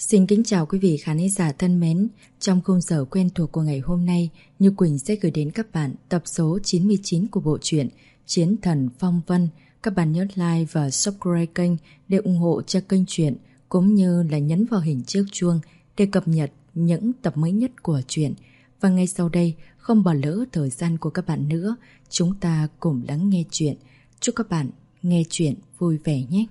Xin kính chào quý vị khán giả thân mến. Trong khung giờ quen thuộc của ngày hôm nay, Như Quỳnh sẽ gửi đến các bạn tập số 99 của bộ truyện Chiến Thần Phong Vân. Các bạn nhớ like và subscribe kênh để ủng hộ cho kênh truyện, cũng như là nhấn vào hình chiếc chuông để cập nhật những tập mới nhất của truyện. Và ngay sau đây, không bỏ lỡ thời gian của các bạn nữa, chúng ta cùng lắng nghe truyện. Chúc các bạn nghe truyện vui vẻ nhé.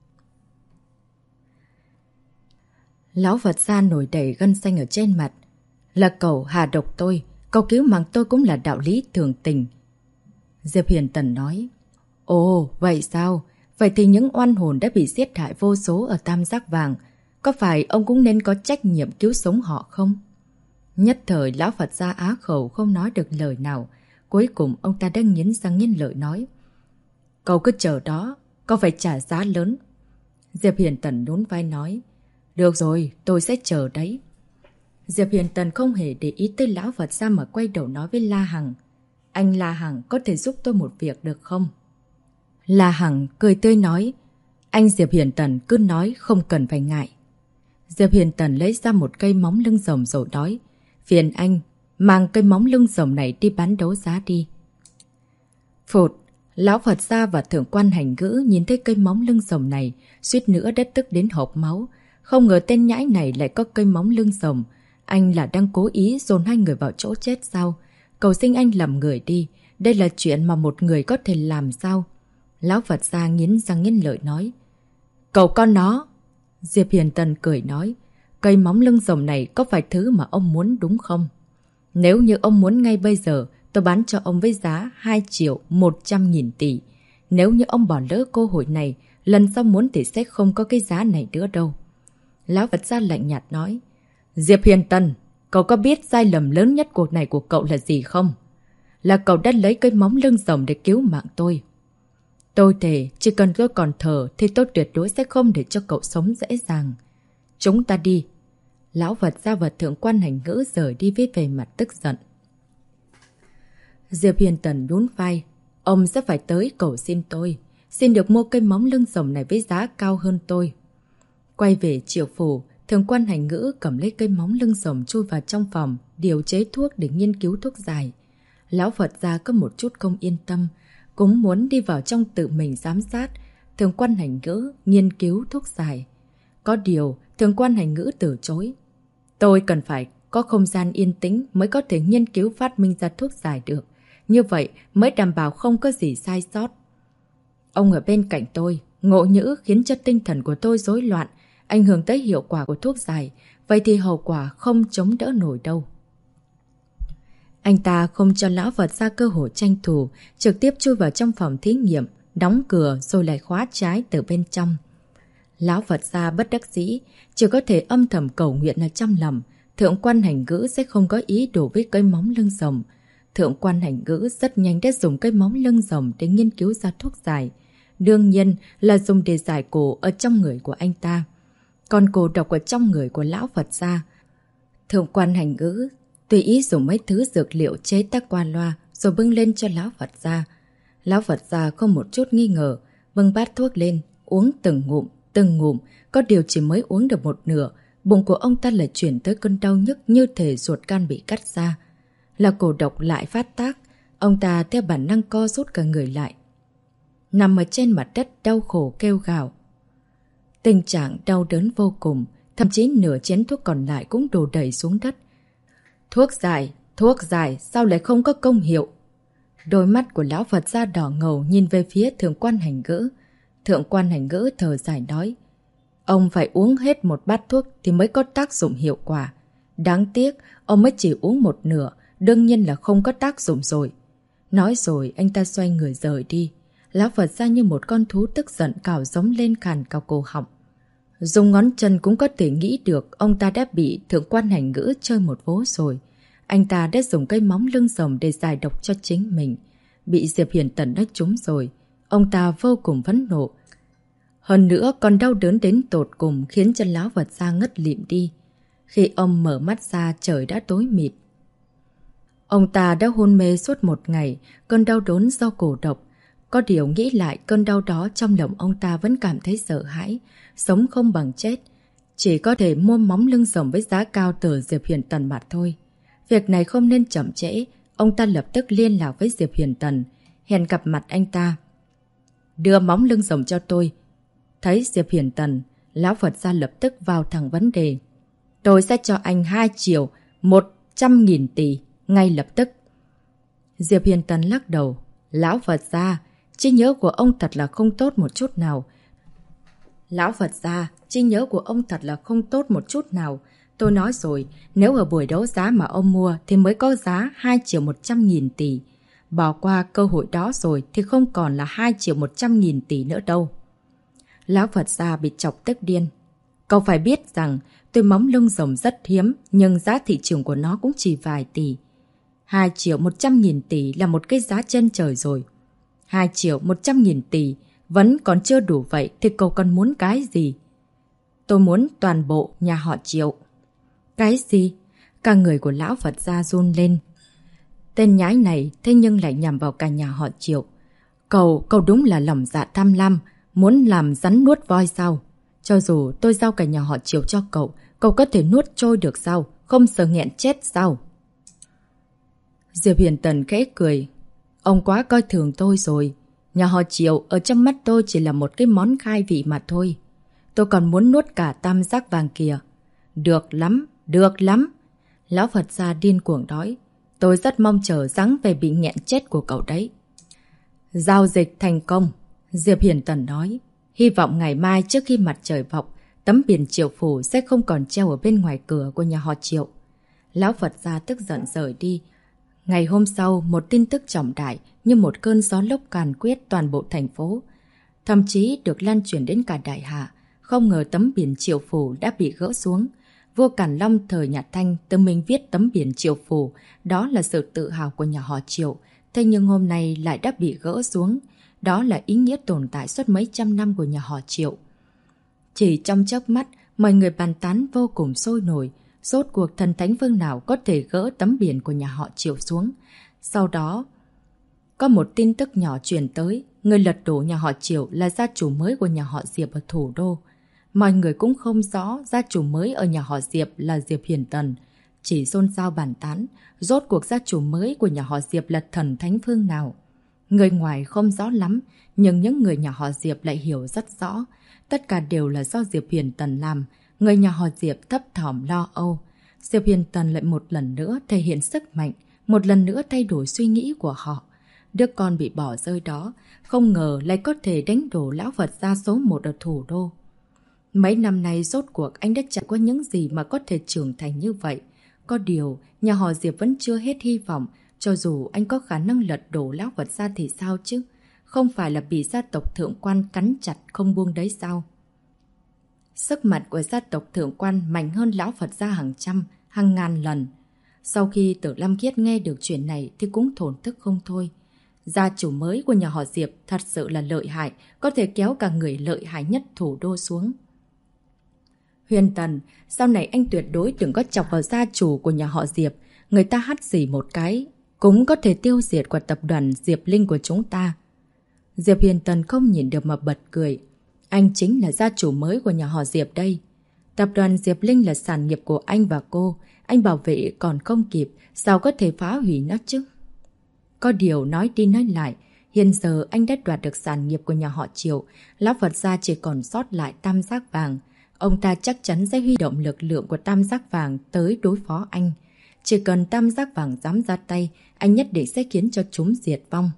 Lão Phật gia nổi đầy gân xanh ở trên mặt. Là cậu hạ độc tôi, cậu cứu mạng tôi cũng là đạo lý thường tình. Diệp Hiền Tần nói. Ồ, vậy sao? Vậy thì những oan hồn đã bị giết hại vô số ở Tam Giác Vàng, có phải ông cũng nên có trách nhiệm cứu sống họ không? Nhất thời lão Phật gia á khẩu không nói được lời nào. Cuối cùng ông ta đã nghiến răng nghiến lợi nói. Cậu cứ chờ đó, cậu phải trả giá lớn. Diệp Hiền Tần nhún vai nói. Được rồi, tôi sẽ chờ đấy. Diệp Hiền Tần không hề để ý tới lão Phật gia mà quay đầu nói với La Hằng. Anh La Hằng có thể giúp tôi một việc được không? La Hằng cười tươi nói. Anh Diệp Hiền Tần cứ nói, không cần phải ngại. Diệp Hiền Tần lấy ra một cây móng lưng rồng rồi nói. Phiền anh, mang cây móng lưng rồng này đi bán đấu giá đi. Phụt, lão Phật gia và thượng quan Hành Ngữ nhìn thấy cây móng lưng rồng này, suýt nữa đã tức đến hộc máu. Không ngờ tên nhãi này lại có cây móng lưng rồng. Anh là đang cố ý dồn hai người vào chỗ chết sao? Cầu xin anh làm người đi. Đây là chuyện mà một người có thể làm sao? Lão Phật gia nghiến răng nghiến lợi nói. Cậu con nó! Diệp Hiền Tần cười nói. Cây móng lưng rồng này có phải thứ mà ông muốn đúng không? Nếu như ông muốn ngay bây giờ, tôi bán cho ông với giá 2.100.000 tỷ. Nếu như ông bỏ lỡ cơ hội này, lần sau muốn thì sẽ không có cái giá này nữa đâu. Lão Phật gia lạnh nhạt nói. Diệp Hiền Tần, cậu có biết sai lầm lớn nhất cuộc này của cậu là gì không? Là cậu đã lấy cây móng lưng rồng để cứu mạng tôi. Tôi thề, chỉ cần tôi còn thở thì tôi tuyệt đối sẽ không để cho cậu sống dễ dàng. Chúng ta đi. Lão Phật gia và thượng quan Hành Ngữ rời đi với vẻ mặt tức giận. Diệp Hiền Tần nhún vai. Ông sẽ phải tới cầu xin tôi. Xin được mua cây móng lưng rồng này với giá cao hơn tôi. Quay về Triệu Phủ, thượng quan Hành Ngữ cầm lấy cây móng lưng rồng chui vào trong phòng, điều chế thuốc để nghiên cứu thuốc giải. Lão Phật gia có một chút không yên tâm, cũng muốn đi vào trong tự mình giám sát. Thượng quan Hành Ngữ nghiên cứu thuốc giải. Có điều, thượng quan Hành Ngữ từ chối. Tôi cần phải có không gian yên tĩnh mới có thể nghiên cứu phát minh ra thuốc giải được. Như vậy mới đảm bảo không có gì sai sót. Ông ở bên cạnh tôi, ngộ nhỡ khiến cho tinh thần của tôi rối loạn, ảnh hưởng tới hiệu quả của thuốc giải, vậy thì hậu quả không chống đỡ nổi đâu. Anh ta không cho lão Phật gia cơ hội tranh thủ, trực tiếp chui vào trong phòng thí nghiệm, đóng cửa rồi lại khóa trái từ bên trong. Lão Phật gia bất đắc dĩ, chỉ có thể âm thầm cầu nguyện ở trong lòng, thượng quan Hành Ngữ sẽ không có ý đồ với cây móng lưng rồng. Thượng quan Hành Ngữ rất nhanh đã dùng cây móng lưng rồng để nghiên cứu ra thuốc giải. Đương nhiên là dùng để giải cổ ở trong người của anh ta. Còn cổ độc ở trong người của lão Phật gia. Thượng quan Hành Ngữ tùy ý dùng mấy thứ dược liệu chế tác qua loa rồi bưng lên cho lão Phật gia. Lão Phật gia không một chút nghi ngờ, bưng bát thuốc lên, uống từng ngụm, có điều chỉ mới uống được một nửa, bụng của ông ta lại chuyển tới cơn đau nhức như thể ruột gan bị cắt ra. Là cổ độc lại phát tác, ông ta theo bản năng co rút cả người lại. Nằm ở trên mặt đất đau khổ kêu gào. Tình trạng đau đớn vô cùng, thậm chí nửa chén thuốc còn lại cũng đổ đầy xuống đất. Thuốc giải, sao lại không có công hiệu? Đôi mắt của lão Phật gia đỏ ngầu nhìn về phía thượng quan Hành Ngữ. Thượng quan Hành Ngữ thở dài nói. Ông phải uống hết một bát thuốc thì mới có tác dụng hiệu quả. Đáng tiếc, ông mới chỉ uống một nửa, đương nhiên là không có tác dụng rồi. Nói rồi anh ta xoay người rời đi. Lão Phật gia như một con thú tức giận cào giống lên khàn cao cổ họng. Dùng ngón chân cũng có thể nghĩ được ông ta đã bị thượng quan Hành Ngữ chơi một vố rồi. Anh ta đã dùng cây móng lưng rồng để giải độc cho chính mình. Bị Diệp Hiền Tần đánh trúng rồi. Ông ta vô cùng phẫn nộ. Hơn nữa còn đau đớn đến tột cùng khiến cho lão Phật gia ngất lịm đi. Khi ông mở mắt ra trời đã tối mịt. Ông ta đã hôn mê suốt một ngày, cơn đau đớn do cổ độc. Có điều nghĩ lại cơn đau đó trong lòng ông ta vẫn cảm thấy sợ hãi, sống không bằng chết. chỉ có thể mua móng lưng rồng với giá cao từ Diệp Huyền Tần mà thôi. Việc này không nên chậm trễ, ông ta lập tức liên lạc với Diệp Huyền Tần, hẹn gặp mặt anh ta. Đưa móng lưng rồng cho tôi. Thấy Diệp Huyền Tần, lão Phật gia lập tức vào thẳng vấn đề. Tôi sẽ cho anh 2.100.000 tỷ, ngay lập tức. Diệp Huyền Tần lắc đầu. Lão Phật gia, trí nhớ của ông thật là không tốt một chút nào. Lão Phật gia, trí nhớ của ông thật là không tốt một chút nào. Tôi nói rồi, nếu ở buổi đấu giá mà ông mua thì mới có giá 2.100.000 tỷ. Bỏ qua cơ hội đó rồi thì không còn là 2.100.000 tỷ nữa đâu. Lão Phật gia bị chọc tức điên. Cậu phải biết rằng tuy móng lưng rồng rất hiếm nhưng giá thị trường của nó cũng chỉ vài tỷ. 2.100.000 tỷ là một cái giá trên trời rồi. 2.100.000 tỷ vẫn còn chưa đủ vậy thì cậu còn muốn cái gì? Tôi muốn toàn bộ nhà họ Triệu. Cái gì? Cả người của lão Phật gia run lên. Tên nhái này thế nhưng lại nhằm vào cả nhà họ Triệu. Cậu đúng là lòng dạ tham lam, muốn làm rắn nuốt voi sao? Cho dù tôi giao cả nhà họ Triệu cho cậu có thể nuốt trôi được sao? Không sợ nghẹn chết sao? Diệp Huyền Tần khẽ cười. Ông quá coi thường tôi rồi. Nhà họ Triệu ở trong mắt tôi chỉ là một cái món khai vị mà thôi. Tôi còn muốn nuốt cả tam giác vàng kìa. Được lắm, được lắm. Lão Phật gia điên cuồng nói. Tôi rất mong chờ dáng về bị nghẹn chết của cậu đấy. Giao dịch thành công. Diệp Huyền Tần nói. Hy vọng ngày mai trước khi mặt trời mọc, tấm biển Triệu phủ sẽ không còn treo ở bên ngoài cửa của nhà họ Triệu. Lão Phật gia tức giận rời đi. Ngày hôm sau, một tin tức trọng đại như một cơn gió lốc càn quét toàn bộ thành phố. Thậm chí được lan truyền đến cả đại hạ. Không ngờ tấm biển Triệu phủ đã bị gỡ xuống. Vua Càn Long thời nhà Thanh tự mình viết tấm biển Triệu phủ. Đó là sự tự hào của nhà họ Triệu. Thế nhưng hôm nay lại đã bị gỡ xuống. Đó là ý nghĩa tồn tại suốt mấy trăm năm của nhà họ Triệu. Chỉ trong chớp mắt, mọi người bàn tán vô cùng sôi nổi. Rốt cuộc thần thánh vương nào có thể gỡ tấm biển của nhà họ Triệu xuống. Sau đó, có một tin tức nhỏ truyền tới. Người lật đổ nhà họ Triệu là gia chủ mới của nhà họ Diệp ở thủ đô. Mọi người cũng không rõ gia chủ mới ở nhà họ Diệp là Diệp Huyền Tần. Chỉ xôn xao bàn tán, rốt cuộc gia chủ mới của nhà họ Diệp là thần thánh phương nào. Người ngoài không rõ lắm, nhưng những người nhà họ Diệp lại hiểu rất rõ. Tất cả đều là do Diệp Huyền Tần làm. Người nhà họ Diệp thấp thỏm lo âu. Diệp Huyền Tần lại một lần nữa thể hiện sức mạnh, một lần nữa thay đổi suy nghĩ của họ. Đứa con bị bỏ rơi đó, không ngờ lại có thể đánh đổ lão Phật gia số 1 ở thủ đô. Mấy năm nay rốt cuộc anh đã trải qua những gì mà có thể trưởng thành như vậy. Có điều, nhà họ Diệp vẫn chưa hết hy vọng, cho dù anh có khả năng lật đổ lão Phật gia thì sao chứ? Không phải là bị gia tộc thượng quan cắn chặt không buông đấy sao? Sức mạnh của gia tộc thượng quan mạnh hơn lão Phật gia hàng trăm, hàng ngàn lần. Sau khi Tử Lam Khiết nghe được chuyện này thì cũng thổn thức không thôi. Gia chủ mới của nhà họ Diệp thật sự là lợi hại, có thể kéo cả người lợi hại nhất thủ đô xuống. Huyền Tần, sau này anh tuyệt đối đừng có chọc vào gia chủ của nhà họ Diệp. Người ta hắt xỉ một cái, cũng có thể tiêu diệt của tập đoàn Diệp Linh của chúng ta. Diệp Huyền Tần không nhìn được mà bật cười. Anh chính là gia chủ mới của nhà họ Diệp đây. Tập đoàn Diệp Linh là sản nghiệp của anh và cô. Anh bảo vệ còn không kịp, sao có thể phá hủy nó chứ? Có điều nói đi nói lại, hiện giờ anh đã đoạt được sản nghiệp của nhà họ Triệu. Lão Phật gia chỉ còn sót lại tam giác vàng. Ông ta chắc chắn sẽ huy động lực lượng của tam giác vàng tới đối phó anh. Chỉ cần tam giác vàng dám ra tay, anh nhất định sẽ khiến cho chúng diệt vong.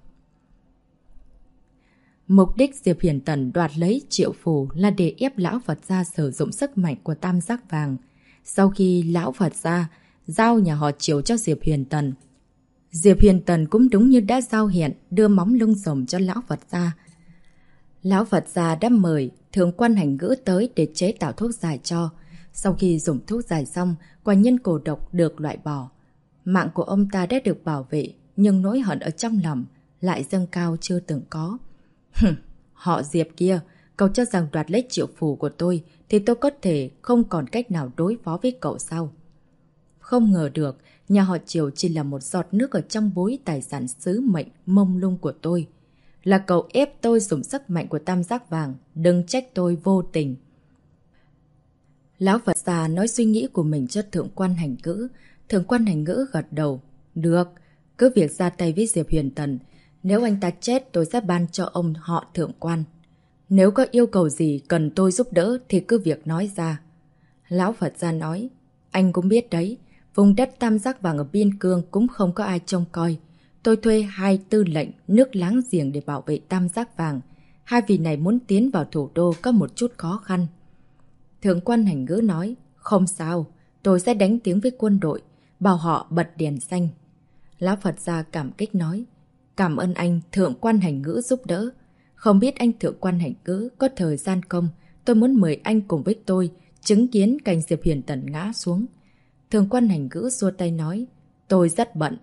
Mục đích Diệp Huyền Tần đoạt lấy Triệu phủ là để ép lão Phật gia sử dụng sức mạnh của tam giác vàng. Sau khi lão Phật gia giao nhà họ Triệu cho Diệp Huyền Tần, Diệp Huyền Tần cũng đúng như đã giao hẹn đưa móng lưng rồng cho lão Phật gia. Lão Phật gia đã mời thượng quan Hành Ngữ tới để chế tạo thuốc giải cho. Sau khi dùng thuốc giải xong, quả nhân cổ độc được loại bỏ. Mạng của ông ta đã được bảo vệ, nhưng nỗi hận ở trong lòng lại dâng cao chưa từng có. Họ Diệp kia, cậu cho rằng đoạt lấy Triệu phủ của tôi thì tôi có thể không còn cách nào đối phó với cậu sao? Không ngờ được, nhà họ Triệu chỉ là một giọt nước ở trong bối tài sản sứ mệnh mông lung của tôi. Là cậu ép tôi dùng sức mạnh của tam giác vàng, đừng trách tôi vô tình. Lão Phật già nói suy nghĩ của mình cho thượng quan hành ngữ. Thượng quan hành ngữ gật đầu. Được, cứ việc ra tay với Diệp Huyền Tần. Nếu anh ta chết tôi sẽ ban cho ông họ thượng quan. Nếu có yêu cầu gì cần tôi giúp đỡ thì cứ việc nói ra. Lão Phật gia nói. Anh cũng biết đấy, vùng đất Tam Giác Vàng ở Biên Cương cũng không có ai trông coi. Tôi thuê 2 tư lệnh nước láng giềng để bảo vệ Tam Giác Vàng. 2 vị này muốn tiến vào thủ đô có một chút khó khăn. Thượng quan hành ngữ nói. Không sao, tôi sẽ đánh tiếng với quân đội, bảo họ bật đèn xanh. Lão Phật gia cảm kích nói. Cảm ơn anh thượng quan hành ngữ giúp đỡ. Không biết anh thượng quan hành ngữ có thời gian không? Tôi muốn mời anh cùng với tôi chứng kiến cảnh Diệp Huyền Tần ngã xuống. Thượng quan hành ngữ xua tay nói. Tôi rất bận.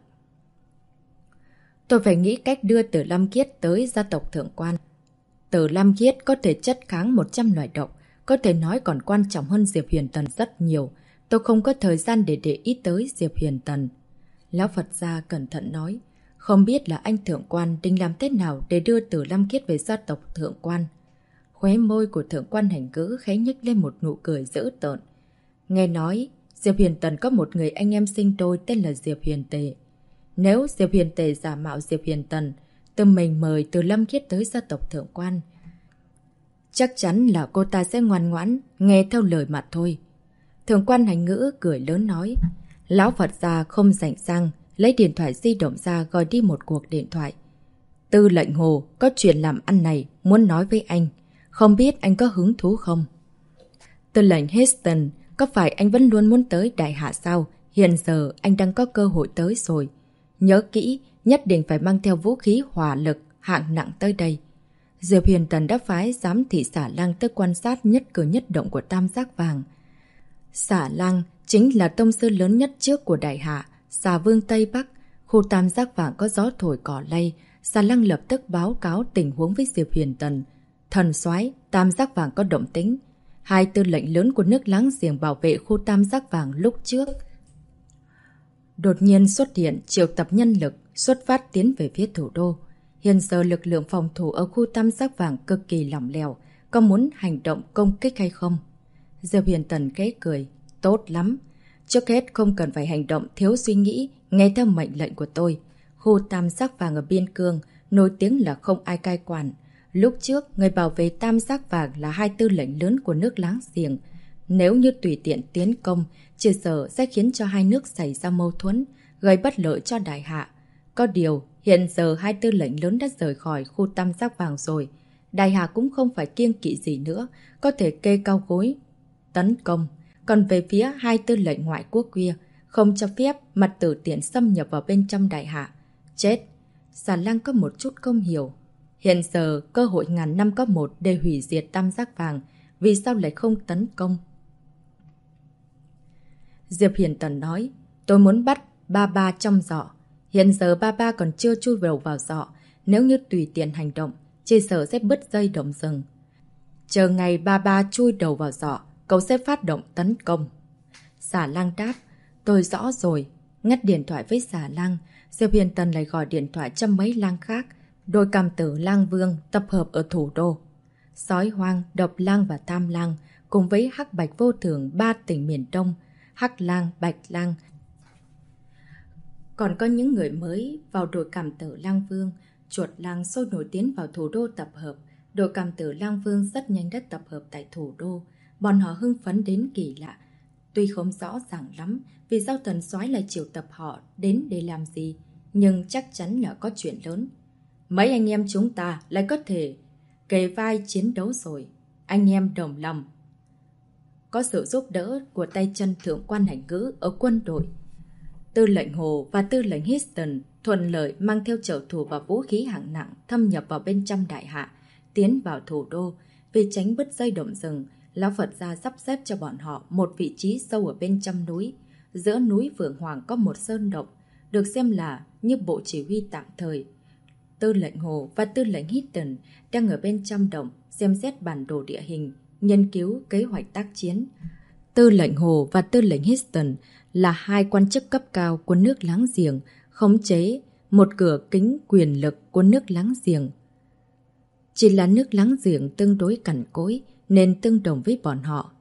Tôi phải nghĩ cách đưa Tử Lam Kiết tới gia tộc thượng quan. Tử Lam Kiết có thể chất kháng 100 loại độc, có thể nói còn quan trọng hơn Diệp Huyền Tần rất nhiều. Tôi không có thời gian để ý tới Diệp Huyền Tần. Lão Phật gia cẩn thận nói. Không biết là anh thượng quan định làm thế nào để đưa Tử Lam Kiết về gia tộc thượng quan. Khóe môi của thượng quan hành ngữ khẽ nhếch lên một nụ cười dữ tợn. Nghe nói, Diệp Huyền Tần có một người anh em sinh đôi tên là Diệp Huyền Tề. Nếu Diệp Huyền Tề giả mạo Diệp Huyền Tần, tự mình mời Tử Lam Kiết tới gia tộc thượng quan, chắc chắn là cô ta sẽ ngoan ngoãn, nghe theo lời mà thôi. Thượng quan hành ngữ cười lớn nói. Lão Phật gia không rảnh rang, lấy điện thoại di động ra gọi đi một cuộc điện thoại. Tư lệnh Hồ, có chuyện làm ăn này, muốn nói với anh. Không biết anh có hứng thú không? Tư lệnh Heston, có phải anh vẫn luôn muốn tới Đại Hạ sao? Hiện giờ anh đang có cơ hội tới rồi. Nhớ kỹ, nhất định phải mang theo vũ khí hỏa lực hạng nặng tới đây. Diệp Huyền Tần đã phái giám thị Xả Lang tới quan sát nhất cử nhất động của Tam Giác Vàng. Xả Lang chính là tông sư lớn nhất trước của Đại Hạ, Xà Vương Tây Bắc. Khu Tam Giác Vàng có gió thổi cỏ lay, Xà Lang lập tức báo cáo tình huống với Diệp Huyền Tần. Thần soái, Tam Giác Vàng có động tĩnh. 2 tư lệnh lớn của nước láng giềng bảo vệ khu Tam Giác Vàng lúc trước đột nhiên xuất hiện, triệu tập nhân lực, xuất phát tiến về phía thủ đô. Hiện giờ lực lượng phòng thủ ở khu Tam Giác Vàng cực kỳ lỏng lẻo, có muốn hành động công kích hay không? Diệp Huyền Tần khẽ cười. Tốt lắm. Trước hết không cần phải hành động thiếu suy nghĩ, nghe theo mệnh lệnh của tôi. Khu Tam Giác Vàng ở Biên Cương, nổi tiếng là không ai cai quản. Lúc trước, người bảo vệ Tam Giác Vàng là 2 tư lệnh lớn của nước láng giềng. Nếu như tùy tiện tiến công, chỉ sợ sẽ khiến cho 2 nước xảy ra mâu thuẫn, gây bất lợi cho Đại Hạ. Có điều, hiện giờ 2 tư lệnh lớn đã rời khỏi khu Tam Giác Vàng rồi. Đại Hạ cũng không phải kiêng kỵ gì nữa, có thể kê cao gối tấn công. Còn về phía 2 tư lệnh ngoại quốc kia, không cho phép mặt tử tiện xâm nhập vào bên trong Đại Hạ. Chết! Xà Lang có một chút không hiểu. Hiện giờ, cơ hội ngàn năm có một để hủy diệt Tam Giác Vàng, vì sao lại không tấn công? Diệp Huyền Tần nói, tôi muốn bắt ba ba trong giỏ. Hiện giờ ba ba còn chưa chui vào giỏ, nếu như tùy tiện hành động, chỉ sợ sẽ bứt dây động rừng. Chờ ngày ba ba chui đầu vào giỏ, cậu sẽ phát động tấn công. Xà Lang đáp, tôi rõ rồi. Ngắt điện thoại với Xà Lang, Diệp Huyền Tần lại gọi điện thoại cho mấy lang khác. Đôi cam tử lang vương tập hợp ở thủ đô. Sói hoang, độc lang và tham lang, cùng với hắc bạch vô thường 3 tỉnh miền Đông, hắc lang, bạch lang. Còn có những người mới vào đội cảm tử lang vương, chuột lang sôi nổi tiến vào thủ đô tập hợp. Đội cảm tử lang vương rất nhanh đã tập hợp tại thủ đô. Bọn họ hưng phấn đến kỳ lạ. Tuy không rõ ràng lắm vì sao thần soái lại triệu tập họ đến để làm gì, nhưng chắc chắn là có chuyện lớn. Mấy anh em chúng ta lại có thể kề vai chiến đấu rồi. Anh em đồng lòng. Có sự giúp đỡ của tay chân thượng quan hành ngữ ở quân đội. Tư lệnh Hồ và tư lệnh Heston thuận lợi mang theo trợ thủ và vũ khí hạng nặng thâm nhập vào bên trong Đại Hạ, tiến vào thủ đô. Vì tránh bứt dây động rừng, Lão Phật gia sắp xếp cho bọn họ một vị trí sâu ở bên trong núi. Giữa núi Phượng Hoàng có một sơn động, được xem là như bộ chỉ huy tạm thời. Tư lệnh Hồ và tư lệnh Heston đang ở bên trong động xem xét bản đồ địa hình, nghiên cứu kế hoạch tác chiến. Tư lệnh Hồ và tư lệnh Heston là 2 quan chức cấp cao của nước láng giềng, khống chế một cửa kính quyền lực của nước láng giềng. Chỉ là nước láng giềng tương đối cằn cỗi nên tương đồng với bọn họ.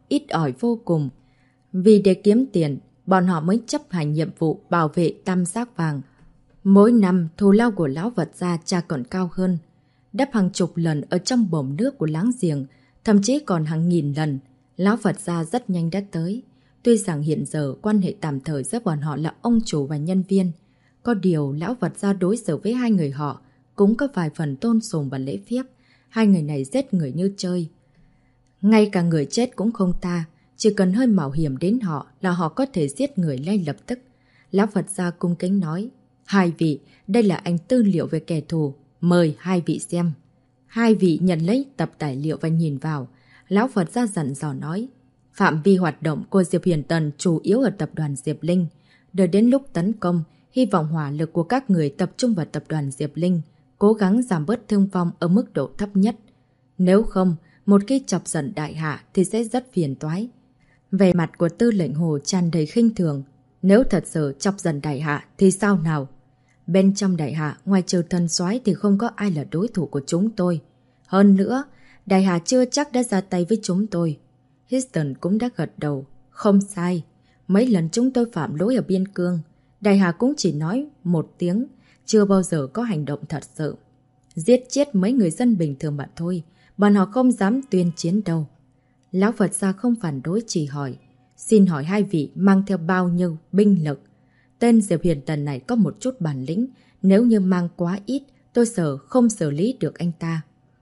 ít ỏi vô cùng. Vì để kiếm tiền, bọn họ mới chấp hành nhiệm vụ bảo vệ tam giác vàng. Mỗi năm, thù lao của lão vật gia cha còn cao hơn. Đắp hàng chục lần ở trong bồn nước của láng giềng, thậm chí còn hàng nghìn lần. Lão Phật gia rất nhanh đã tới. Tuy rằng hiện giờ quan hệ tạm thời giữa bọn họ là ông chủ và nhân viên. Có điều lão Phật gia đối xử với hai người họ cũng có vài phần tôn sùng và lễ phép. Hai người này giết người như chơi. Ngay cả người chết cũng không tha. Chỉ cần hơi mạo hiểm đến họ là họ có thể giết người ngay lập tức. Lão Phật gia cung kính nói: hai vị, đây là ảnh tư liệu về kẻ thù. Mời hai vị xem. Hai vị nhận lấy tập tài liệu và nhìn vào. Lão Phật gia dặn dò nói: phạm vi hoạt động của Diệp Huyền Tần chủ yếu ở tập đoàn Diệp Linh. Đợi đến lúc tấn công, hy vọng hỏa lực của các người tập trung vào tập đoàn Diệp Linh, cố gắng giảm bớt thương vong ở mức độ thấp nhất. Nếu không, một khi chọc giận đại hạ thì sẽ rất phiền toái. Vẻ mặt của Tư lệnh Hồ tràn đầy khinh thường. Nếu thật sự chọc giận đại hạ thì sao nào? Bên trong đại hạ, ngoài trừ thần soái thì không có ai là đối thủ của chúng tôi. Hơn nữa, đại hạ chưa chắc đã ra tay với chúng tôi. Houston cũng đã gật đầu. Không sai. Mấy lần chúng tôi phạm lỗi ở biên cương, đại hạ cũng chỉ nói một tiếng, chưa bao giờ có hành động thật sự. Giết chết mấy người dân bình thường mà thôi, bọn họ không dám tuyên chiến đâu. Lão Phật gia không phản đối, chỉ hỏi: xin hỏi hai vị mang theo bao nhiêu binh lực? Tên Diệp Huyền Tần này có một chút bản lĩnh, nếu như mang quá ít, tôi sợ không xử lý được anh ta.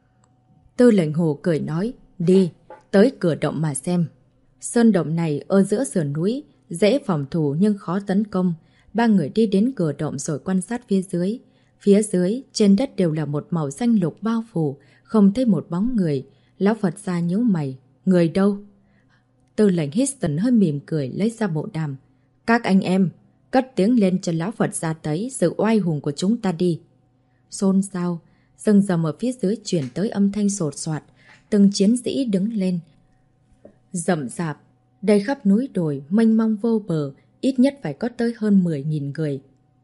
Tư lệnh Hồ cười nói: đi, tới cửa động mà xem. Sơn động này ở giữa sườn núi, dễ phòng thủ nhưng khó tấn công. Ba người đi đến cửa động rồi quan sát phía dưới. Phía dưới, trên đất đều là một màu xanh lục bao phủ, không thấy một bóng người. Lão Phật gia nhíu mày: người đâu? Tư lệnh Houston hơi mỉm cười lấy ra bộ đàm: các anh em, cất tiếng lên cho lão Phật gia thấy sự oai hùng của chúng ta đi. Xôn xao, rừng rầm ở phía dưới chuyển tới âm thanh sột soạt, từng chiến sĩ đứng lên. Rậm rạp, đầy khắp núi đồi, mênh mông vô bờ, ít nhất phải có tới hơn 10.000 người.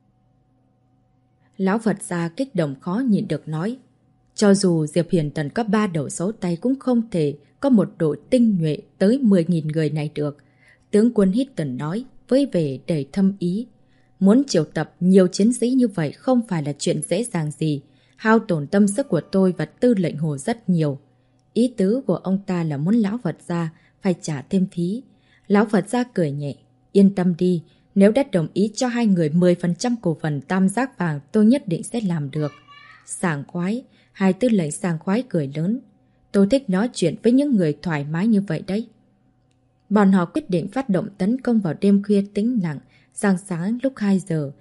Lão Phật gia kích động khó nhịn được nói: cho dù Diệp Huyền Tần có 3 đầu số tay cũng không thể có một đội tinh nhuệ tới 10.000 người này được. Tướng quân Houston nói với vẻ đầy thâm ý: muốn triệu tập nhiều chiến sĩ như vậy không phải là chuyện dễ dàng gì, hao tổn tâm sức của tôi và Tư lệnh Hồ rất nhiều. Ý tứ của ông ta là muốn lão Phật gia phải trả thêm phí. Lão Phật gia cười nhẹ: yên tâm đi, nếu đã đồng ý cho hai người 10% cổ phần tam giác vàng tôi nhất định sẽ làm được. Sảng khoái, hai tư lệnh sảng khoái cười lớn: tôi thích nói chuyện với những người thoải mái như vậy đấy. Bọn họ quyết định phát động tấn công vào đêm khuya tĩnh lặng, sáng sáng lúc 2 giờ.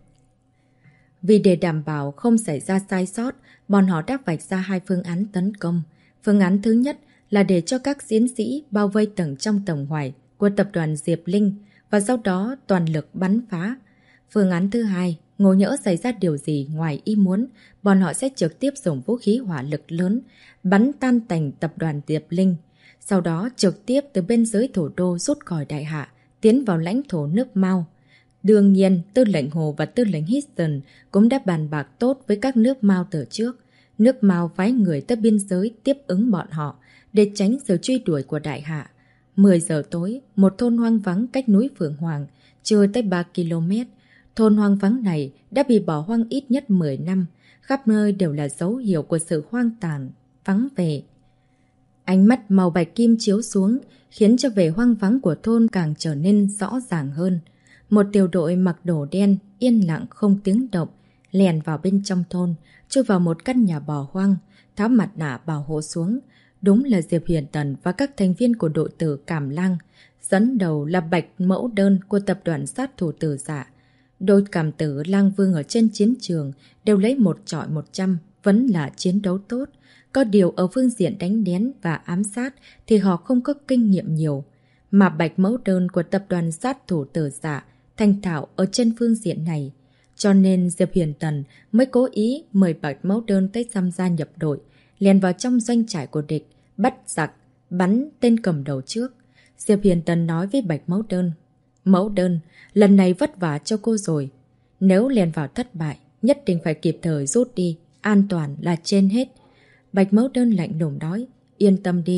Vì để đảm bảo không xảy ra sai sót, bọn họ đã vạch ra 2 phương án tấn công. Phương án thứ nhất là để cho các chiến sĩ bao vây tầng trong tầng ngoài của tập đoàn Diệp Linh và sau đó toàn lực bắn phá. Phương án thứ hai, ngộ nhỡ xảy ra điều gì ngoài ý muốn, bọn họ sẽ trực tiếp dùng vũ khí hỏa lực lớn bắn tan tành tập đoàn Diệp Linh. Sau đó trực tiếp từ bên dưới thủ đô rút khỏi đại hạ, tiến vào lãnh thổ nước Mao. Đương nhiên, Tư lệnh Hồ và Tư lệnh Houston cũng đã bàn bạc tốt với các nước Mao từ trước. Nước Mao phái người tới biên giới tiếp ứng bọn họ để tránh sự truy đuổi của đại hạ. 10 giờ tối, một thôn hoang vắng cách núi Phượng Hoàng, chưa tới 3 km. Thôn hoang vắng này đã bị bỏ hoang ít nhất 10 năm, khắp nơi đều là dấu hiệu của sự hoang tàn, vắng vẻ. Ánh mắt màu bạch kim chiếu xuống, khiến cho vẻ hoang vắng của thôn càng trở nên rõ ràng hơn. Một tiểu đội mặc đồ đen, yên lặng không tiếng động, lèn vào bên trong thôn, chui vào một căn nhà bỏ hoang, tháo mặt nạ bảo hộ xuống. Đúng là Diệp Huyền Tần và các thành viên của đội tử Cảm Lang. Dẫn đầu là Bạch Mẫu Đơn của tập đoàn sát thủ Tử Dạ. Đôi cảm tử Lang Vương ở trên chiến trường đều lấy 1 chọi 100, vẫn là chiến đấu tốt. Có điều ở phương diện đánh đén và ám sát thì họ không có kinh nghiệm nhiều. Mà Bạch Mẫu Đơn của tập đoàn sát thủ Tử Dạ thành thạo ở trên phương diện này. Cho nên Diệp Huyền Tần mới cố ý mời Bạch Mẫu Đơn tới tham gia nhập đội, lèn vào trong doanh trại của địch, bắt giặc, bắn tên cầm đầu trước. Diệp Huyền Tần nói với Bạch Mẫu Đơn: Mẫu Đơn, lần này vất vả cho cô rồi. Nếu lèn vào thất bại, nhất định phải kịp thời rút đi, an toàn là trên hết. Bạch Mẫu Đơn lạnh lùng nói: yên tâm đi,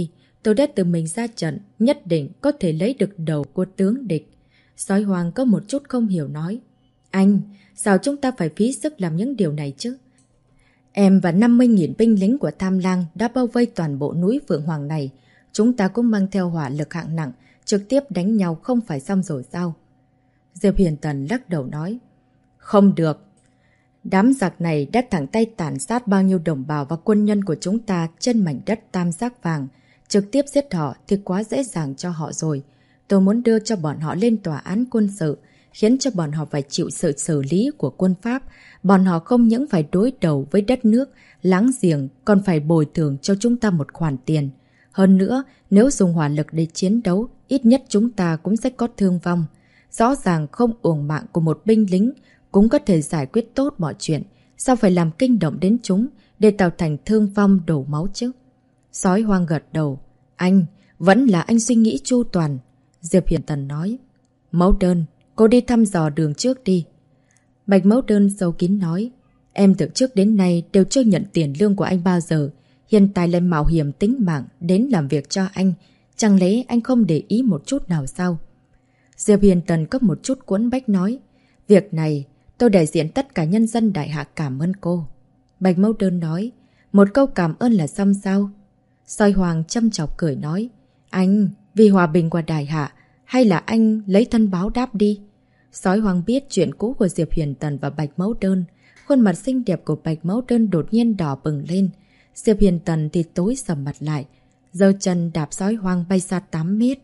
Tôi đã tự mình ra trận, nhất định có thể lấy được đầu của tướng địch. Sói hoang có một chút không hiểu nói. Anh, sao chúng ta phải phí sức làm những điều này chứ? Em và 50.000 binh lính của Tham Lang đã bao vây toàn bộ núi Phượng Hoàng này. Chúng ta cũng mang theo hỏa lực hạng nặng, trực tiếp đánh nhau không phải xong rồi sao? Diệp Huyền Tần lắc đầu nói. Không được. Đám giặc này đã thẳng tay tàn sát bao nhiêu đồng bào và quân nhân của chúng ta trên mảnh đất tam giác vàng. Trực tiếp giết họ thì quá dễ dàng cho họ rồi. Tôi muốn đưa cho bọn họ lên tòa án quân sự, khiến cho bọn họ phải chịu sự xử lý của quân Pháp. Bọn họ không những phải đối đầu với đất nước, láng giềng, còn phải bồi thường cho chúng ta một khoản tiền. Hơn nữa, nếu dùng hỏa lực để chiến đấu, ít nhất chúng ta cũng sẽ có thương vong. Rõ ràng không uổng mạng của một binh lính cũng có thể giải quyết tốt mọi chuyện. Sao phải làm kinh động đến chúng để tạo thành thương vong đổ máu chứ? Sói hoang gật đầu. Anh, vẫn là anh suy nghĩ chu toàn. Diệp Hiền Tần nói. Mẫu đơn, cô đi thăm dò đường trước đi. Bạch mẫu đơn sâu kín nói. Em từ trước đến nay đều chưa nhận tiền lương của anh bao giờ. Hiện tại lại mạo hiểm tính mạng đến làm việc cho anh. Chẳng lẽ anh không để ý một chút nào sao? Diệp Hiền Tần có một chút cuốn bách nói. Việc này, tôi đại diện tất cả nhân dân Đại Hạ cảm ơn cô. Bạch mẫu đơn nói. Một câu cảm ơn là xong sao? Soi Hoàng châm chọc cười nói. Anh, vì hòa bình của Đại Hạ, hay là anh lấy thân báo đáp đi? Sói Hoàng biết chuyện cũ của Diệp Huyền Tần và Bạch Mẫu Đơn. Khuôn mặt xinh đẹp của Bạch Mẫu Đơn đột nhiên đỏ bừng lên. Diệp Huyền Tần thì tối sầm mặt lại. Giơ chân đạp Sói Hoàng bay xa 8 mét.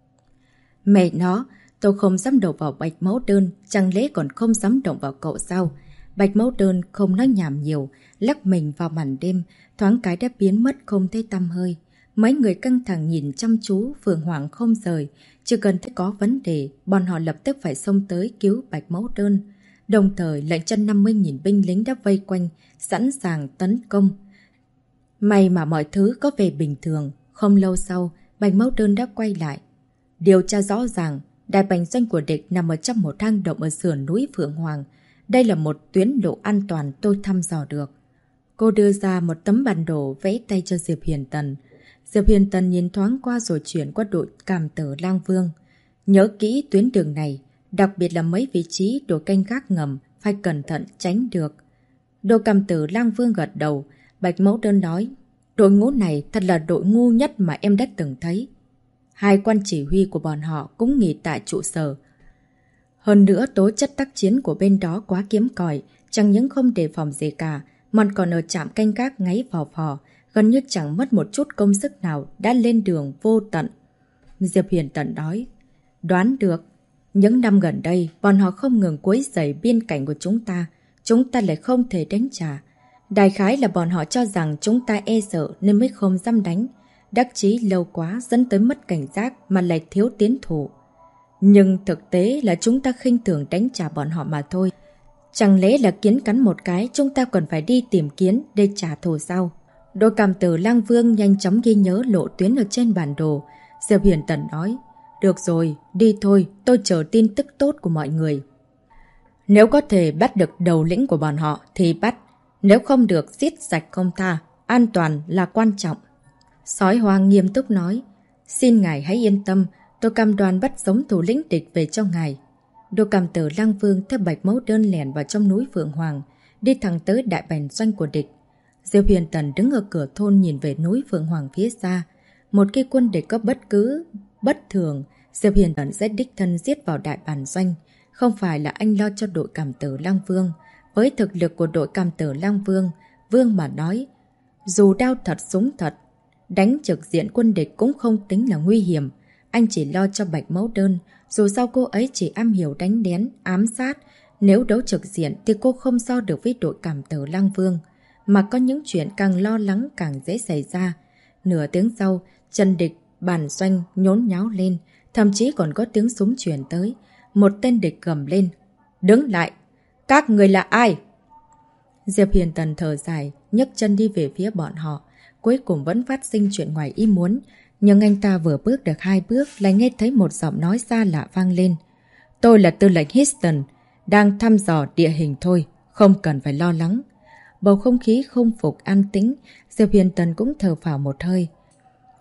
Mẹ nó, tôi không dám động vào Bạch Mẫu Đơn, chẳng lẽ còn không dám động vào cậu sao? Bạch Mẫu Đơn không nói nhảm nhiều, lắc mình vào màn đêm, thoáng cái đã biến mất không thấy tăm hơi. Mấy người căng thẳng nhìn chăm chú, Phượng Hoàng không rời. Chỉ cần thấy có vấn đề, bọn họ lập tức phải xông tới cứu Bạch Mẫu Đơn. Đồng thời lệnh cho 50.000 binh lính đã vây quanh, sẵn sàng tấn công. May mà mọi thứ có vẻ bình thường. Không lâu sau, Bạch Mẫu Đơn đã quay lại. Điều tra rõ ràng, đại bành doanh của địch nằm ở trong một hang động ở sườn núi Phượng Hoàng. Đây là một tuyến lộ an toàn tôi thăm dò được. Cô đưa ra một tấm bản đồ vẽ tay cho Diệp Huyền Tần. Diệp Huyền Tần nhìn thoáng qua rồi chuyển qua đội Cảm Tử Lang Vương. Nhớ kỹ tuyến đường này, đặc biệt là mấy vị trí đội canh gác ngầm, phải cẩn thận tránh được. Đội Cảm Tử Lang Vương gật đầu, Bạch Mẫu Đơn nói, đội ngũ này thật là đội ngu nhất mà em đã từng thấy. Hai quan chỉ huy của bọn họ cũng nghỉ tại trụ sở. Hơn nữa tố chất tác chiến của bên đó quá kiếm còi, chẳng những không đề phòng gì cả, mà còn ở trạm canh gác ngáy vò vò, gần như chẳng mất một chút công sức nào đã lên đường vô tận. Diệp Huyền Tần nói, đoán được, những năm gần đây bọn họ không ngừng quấy rầy biên cảnh của chúng ta lại không thể đánh trả. Đại khái là bọn họ cho rằng chúng ta e sợ nên mới không dám đánh, đắc chí lâu quá dẫn tới mất cảnh giác mà lại thiếu tiến thủ. Nhưng thực tế là chúng ta khinh thường đánh trả bọn họ mà thôi. Chẳng lẽ là kiến cắn một cái chúng ta còn phải đi tìm kiến để trả thù sao? Đội Cảm Tử Lang Vương nhanh chóng ghi nhớ lộ tuyến ở trên bản đồ. Diệp Huyền Tần nói, được rồi, đi thôi, tôi chờ tin tức tốt của mọi người. Nếu có thể bắt được đầu lĩnh của bọn họ thì bắt, nếu không được giết sạch không tha, an toàn là quan trọng. Sói Hoang nghiêm túc nói, xin ngài hãy yên tâm, tôi cam đoan bắt sống thủ lĩnh địch về cho ngài. Đội Cảm Tử Lang Vương theo Bạch Mẫu Đơn lẻn vào trong núi Phượng Hoàng, đi thẳng tới đại bành doanh của địch. Diệp Huyền Tần đứng ở cửa thôn nhìn về núi Phượng Hoàng phía xa. Một khi quân địch có bất thường, Diệp Huyền Tần sẽ đích thân giết vào đại bản doanh. Không phải là anh lo cho đội Cảm Tử Lang Vương. Với thực lực của đội Cảm Tử Lang Vương mà nói, dù đao thật súng thật, đánh trực diện quân địch cũng không tính là nguy hiểm. Anh chỉ lo cho Bạch Mẫu Đơn, dù sao cô ấy chỉ am hiểu đánh đén, ám sát. Nếu đấu trực diện thì cô không so được với đội Cảm Tử Lang Vương. Mà có những chuyện càng lo lắng càng dễ xảy ra. Nửa tiếng sau, chân địch, bản doanh nhốn nháo lên, thậm chí còn có tiếng súng truyền tới. Một tên địch gầm lên, đứng lại, các người là ai? Diệp Huyền Tần thở dài, nhấc chân đi về phía bọn họ. Cuối cùng vẫn phát sinh chuyện ngoài ý muốn. Nhưng anh ta vừa bước được 2 bước lại nghe thấy một giọng nói xa lạ vang lên. Tôi là tư lệnh Houston, đang thăm dò địa hình thôi, không cần phải lo lắng. Bầu không khí không phục an tĩnh, Diệp Huyền Tần cũng thở phào một hơi.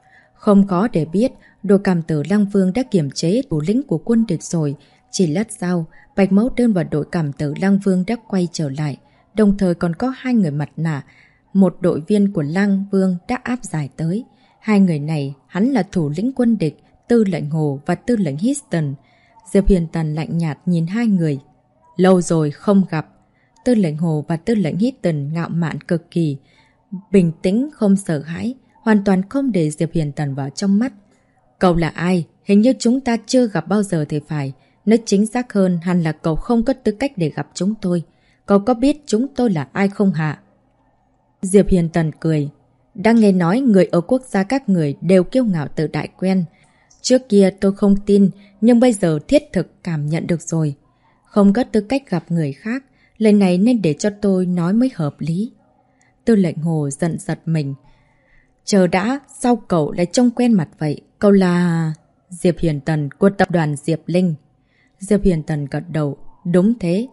Không khó để biết, đội cảm tử Lăng Vương đã kiểm chế thủ lĩnh của quân địch rồi. Chỉ lát sau, Bạch Mẫu Đơn và đội cảm tử Lăng Vương đã quay trở lại. Đồng thời còn có 2 người mặt nạ. Một đội viên của Lăng Vương đã áp giải tới. 2 người này, hắn là thủ lĩnh quân địch, Tư lệnh Hồ và Tư lệnh Histon. Diệp Huyền Tần lạnh nhạt nhìn 2 người. Lâu rồi không gặp. Tư lệnh Hồ và Tư lệnh Histon ngạo mạn cực kỳ. Bình tĩnh không sợ hãi, hoàn toàn không để Diệp Huyền Tần vào trong mắt. Cậu là ai? Hình như chúng ta chưa gặp bao giờ thì phải. Nói chính xác hơn, hẳn là cậu không có tư cách để gặp chúng tôi. Cậu có biết chúng tôi là ai không hả? Diệp Huyền Tần cười. Đang nghe nói người ở quốc gia các người đều kiêu ngạo tự đại quen. Trước kia tôi không tin, nhưng bây giờ thiết thực cảm nhận được rồi. Không có tư cách gặp người khác, lần này nên để cho tôi nói mới hợp lý. Tư lệnh Hồ giận giật mình. Chờ đã, sao cậu lại trông quen mặt vậy? Cậu là... Diệp Huyền Tần của tập đoàn Diệp Linh. Diệp Huyền Tần gật đầu. Đúng thế.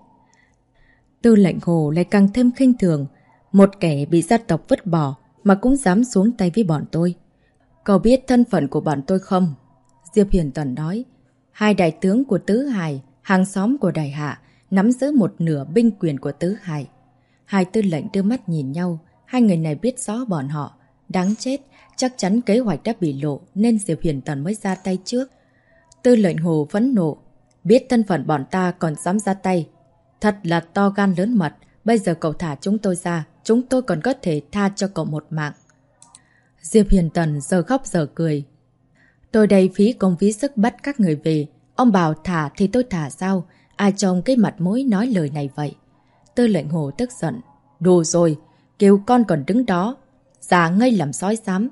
Tư lệnh Hồ lại càng thêm khinh thường. Một kẻ bị gia tộc vứt bỏ mà cũng dám xuống tay với bọn tôi. Cậu biết thân phận của bọn tôi không? Diệp Huyền Tần nói. 2 đại tướng của Tứ Hải, hàng xóm của Đại Hạ, nắm giữ một nửa binh quyền của Tứ Hải. 2 tư lệnh đưa mắt nhìn nhau. 2 người này biết rõ bọn họ. Đáng chết, chắc chắn kế hoạch đã bị lộ nên Diệp Huyền Tần mới ra tay trước. Tư lệnh Hồ phẫn nộ. Biết thân phận bọn ta còn dám ra tay. Thật là to gan lớn mật. Bây giờ cậu thả chúng tôi ra, chúng tôi còn có thể tha cho cậu một mạng. Diệp Huyền Tần giờ khóc giờ cười. Tôi đây phí công phí sức bắt các người về. Ông bảo thả thì tôi thả sao? Ai cho ông cái mặt mũi nói lời này vậy? Tư lệnh Hồ tức giận. Đủ rồi, kêu con còn đứng đó. Giả ngây làm sói xám.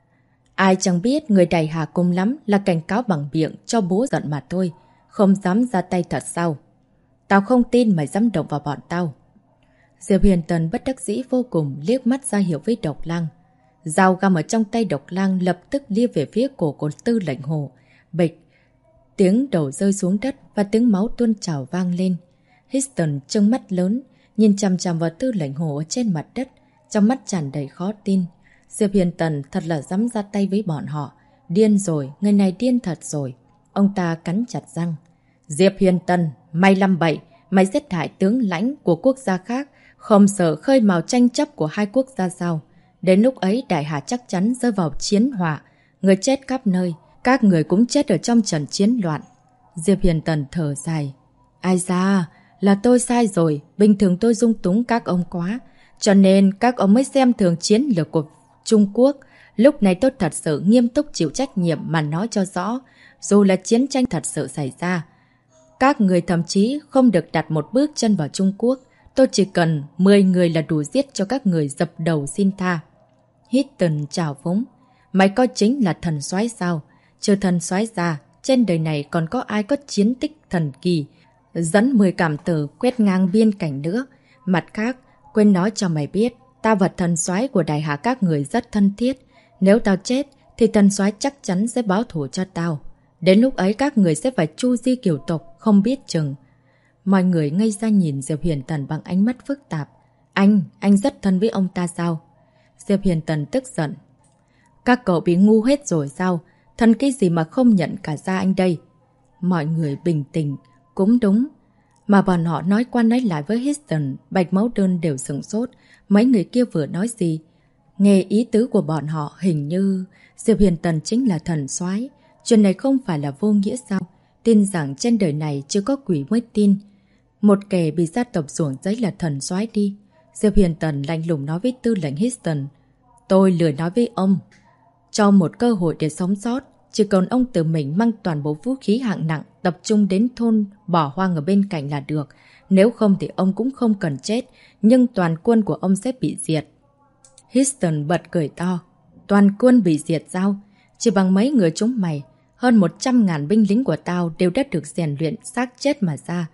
Ai chẳng biết người Đại Hà cùng lắm là cảnh cáo bằng miệng cho bố giận mà thôi. Không dám ra tay thật sao? Tao không tin mày dám động vào bọn tao. Diệp Huyền Tần bất đắc dĩ vô cùng liếc mắt ra hiệu với Độc Lang. Dao găm ở trong tay Độc Lang lập tức lia về phía cổ của Tư lệnh Hồ. Bịch. Tiếng đầu rơi xuống đất và tiếng máu tuôn trào vang lên. Histon trừng mắt lớn, nhìn chằm chằm vào Tư lệnh Hồ ở trên mặt đất, trong mắt tràn đầy khó tin. Diệp Huyền Tần thật là dám ra tay với bọn họ. Điên rồi, người này điên thật rồi. Ông ta cắn chặt răng. Diệp Huyền Tần, mày làm bậy, mày giết hại tướng lãnh của quốc gia khác, không sợ khơi mào tranh chấp của 2 quốc gia sao? Đến lúc ấy Đại Hà chắc chắn rơi vào chiến hỏa, người chết khắp nơi, các người cũng chết ở trong trận chiến loạn. Diệp Huyền Tần thở dài. Ai da, là tôi sai rồi, bình thường tôi dung túng các ông quá, cho nên các ông mới xem thường chiến lược của Trung Quốc. Lúc này tôi thật sự nghiêm túc chịu trách nhiệm mà nói cho rõ, dù là chiến tranh thật sự xảy ra, các người thậm chí không được đặt một bước chân vào Trung Quốc. Tôi chỉ cần 10 người là đủ giết cho các người dập đầu xin tha. Histon chào phúng. Mày coi chính là thần soái sao? Trừ thần soái ra, trên đời này còn có ai có chiến tích thần kỳ, dẫn 10 cảm tử quét ngang biên cảnh nữa. Mặt khác, quên nói cho mày biết, ta và thần soái của Đại Hạ các người rất thân thiết. Nếu tao chết, thì thần soái chắc chắn sẽ báo thù cho tao. Đến lúc ấy các người sẽ phải chu di kiểu tộc, không biết chừng. Mọi người ngây ra nhìn Diệp Huyền Tần bằng ánh mắt phức tạp. Anh rất thân với ông ta sao? Diệp Huyền Tần tức giận. Các cậu bị ngu hết rồi sao? Thân cái gì mà không nhận cả ra anh đây? Mọi người bình tĩnh, cũng đúng. Mà bọn họ nói qua nói lại với Histon, Bạch Mẫu Đơn đều sửng sốt. Mấy người kia vừa nói gì? Nghe ý tứ của bọn họ hình như Diệp Huyền Tần chính là thần soái. Chuyện này không phải là vô nghĩa sao? Tin rằng trên đời này chưa có quỷ mới tin. Một kẻ bị gia tộc ruồng giấy là thần soái đi. Diệp Huyền Tần lạnh lùng nói với tư lệnh Histon. Tôi lười nói với ông. Cho một cơ hội để sống sót. Chỉ cần ông tự mình mang toàn bộ vũ khí hạng nặng tập trung đến thôn bỏ hoang ở bên cạnh là được. Nếu không thì ông cũng không cần chết. Nhưng toàn quân của ông sẽ bị diệt. Histon bật cười to. Toàn quân bị diệt sao? Chỉ bằng mấy người chúng mày. Hơn 100.000 binh lính của tao đều đã được rèn luyện xác chết mà ra.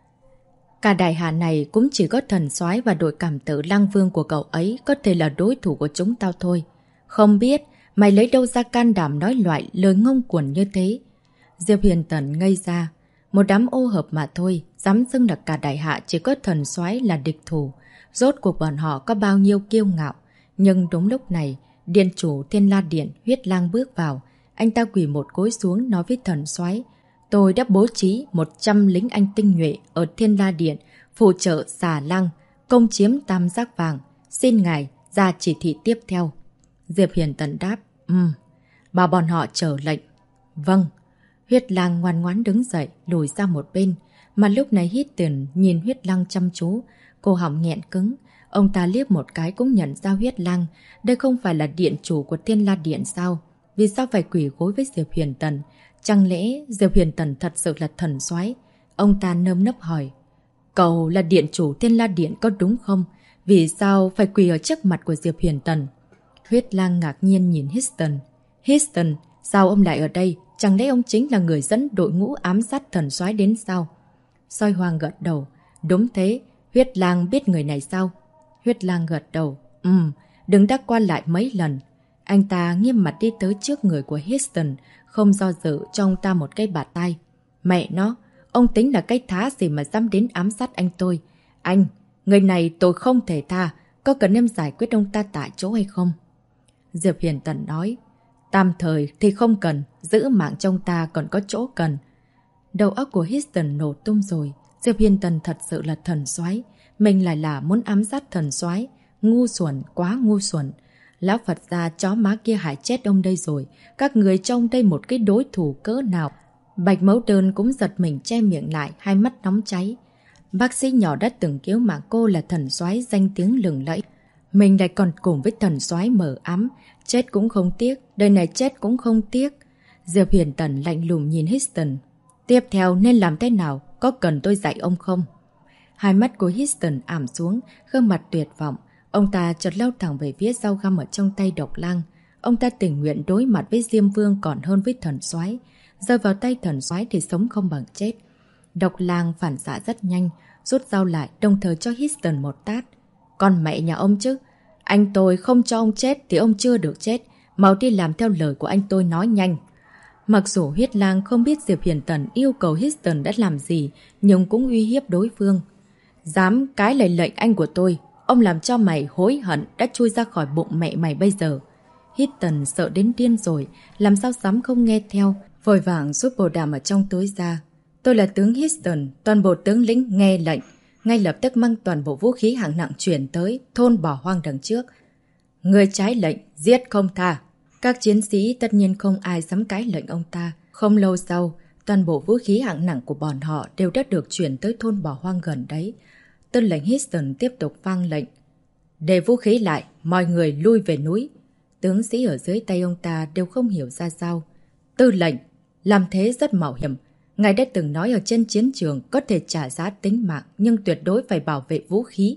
Cả Đại Hà này cũng chỉ có thần soái và đội cảm tử Lăng Vương của cậu ấy có thể là đối thủ của chúng tao thôi. Không biết mày lấy đâu ra can đảm nói loại lời ngông cuồng như thế. Diệp Huyền Tần ngây ra. Một đám ô hợp mà thôi, dám xưng là cả Đại Hạ chỉ có thần soái là địch thủ. Rốt cuộc bọn họ có bao nhiêu kiêu ngạo. Nhưng đúng lúc này, Điện chủ Thiên La Điện Huyết Lang bước vào. Anh ta quỳ một gối xuống nói với thần soái: tôi đã bố trí 100 lính Anh tinh nhuệ ở Thiên La Điện phụ trợ Xà Lang công chiếm Tam Giác Vàng. Xin ngài ra chỉ thị tiếp theo. Diệp Huyền Tần đáp: bảo bọn họ chờ lệnh. Vâng. Huyết Lang ngoan ngoãn đứng dậy, lùi ra một bên. Mà lúc này Histen nhìn Huyết Lang chăm chú, cổ họng nghẹn cứng. Ông ta liếc một cái cũng nhận ra Huyết Lang. Đây không phải là điện chủ của Thiên La Điện sao? Vì sao phải quỳ gối với Diệp Huyền Tần? Chẳng lẽ Diệp Huyền Tần thật sự là thần soái? Ông ta nơm nấp hỏi: cậu là điện chủ Thiên La Điện có đúng không? Vì sao phải quỳ ở trước mặt của Diệp Huyền Tần? Huyết Lang ngạc nhiên nhìn Histen. Histen, sao ông lại ở đây? Chẳng lẽ ông chính là người dẫn đội ngũ ám sát thần soái đến sao? Soi Hoang gật đầu. Đúng thế, Huyết Lang biết người này sao? Huyết Lang gật đầu. Đừng đã qua lại mấy lần. Anh ta nghiêm mặt đi tới trước người của Histen, không do dự cho ông ta một cái bạt tay. Mẹ nó, ông tính là cái thá gì mà dám đến ám sát anh tôi? Anh, người này tôi không thể tha. Có cần em giải quyết ông ta tại chỗ hay không? Diệp Huyền Tần nói: tạm thời thì không cần, giữ mạng trong ta còn có chỗ cần. Đầu óc của Histen nổ tung rồi. Diệp Huyền Tần thật sự là thần soái, mình lại là muốn ám sát thần soái. Ngu xuẩn, quá ngu xuẩn. Lão Phật gia chó má kia hại chết ông đây rồi. Các người trông đây một cái đối thủ cỡ nào? Bạch Mẫu Đơn cũng giật mình che miệng lại, hai mắt nóng cháy. Bác sĩ nhỏ đã từng cứu mạng cô là thần soái danh tiếng lừng lẫy. Mình lại còn cùng với thần soái mờ ám. Chết cũng không tiếc, đời này chết cũng không tiếc. Diệp Huyền Tần lạnh lùng nhìn Histen. Tiếp theo nên làm thế nào? Có cần tôi dạy ông không? Hai mắt của Histen ảm xuống, gương mặt tuyệt vọng. Ông ta chợt lao thẳng về phía dao găm ở trong tay Độc Lang. Ông ta tình nguyện đối mặt với Diêm Vương còn hơn với thần soái. Rơi vào tay thần soái thì sống không bằng chết. Độc Lang phản xạ rất nhanh, rút dao lại, đồng thời cho Histen một tát. Con mẹ nhà ông chứ! Anh tôi không cho ông chết thì ông chưa được chết. Mau đi làm theo lời của anh tôi nói nhanh. Mặc dù Huyết Lang không biết Diệp Huyền Tần yêu cầu Histen đã làm gì, nhưng cũng uy hiếp đối phương. Dám cái lời lệnh anh của tôi, ông làm cho mày hối hận đã chui ra khỏi bụng mẹ mày bây giờ. Histen sợ đến điên rồi, làm sao dám không nghe theo, vội vàng rút bồ đàm ở trong túi ra. Tôi là tướng Histen, toàn bộ tướng lĩnh nghe lệnh. Ngay lập tức mang toàn bộ vũ khí hạng nặng chuyển tới thôn Bỏ Hoang đằng trước. Người trái lệnh, giết không tha. Các chiến sĩ tất nhiên không ai dám cãi lệnh ông ta. Không lâu sau, toàn bộ vũ khí hạng nặng của bọn họ đều đã được chuyển tới thôn Bỏ Hoang gần đấy. Tư lệnh Histen tiếp tục vang lệnh. Để vũ khí lại, mọi người lui về núi. Tướng sĩ ở dưới tay ông ta đều không hiểu ra sao. Tư lệnh, làm thế rất mạo hiểm. Ngài đã từng nói ở trên chiến trường có thể trả giá tính mạng nhưng tuyệt đối phải bảo vệ vũ khí.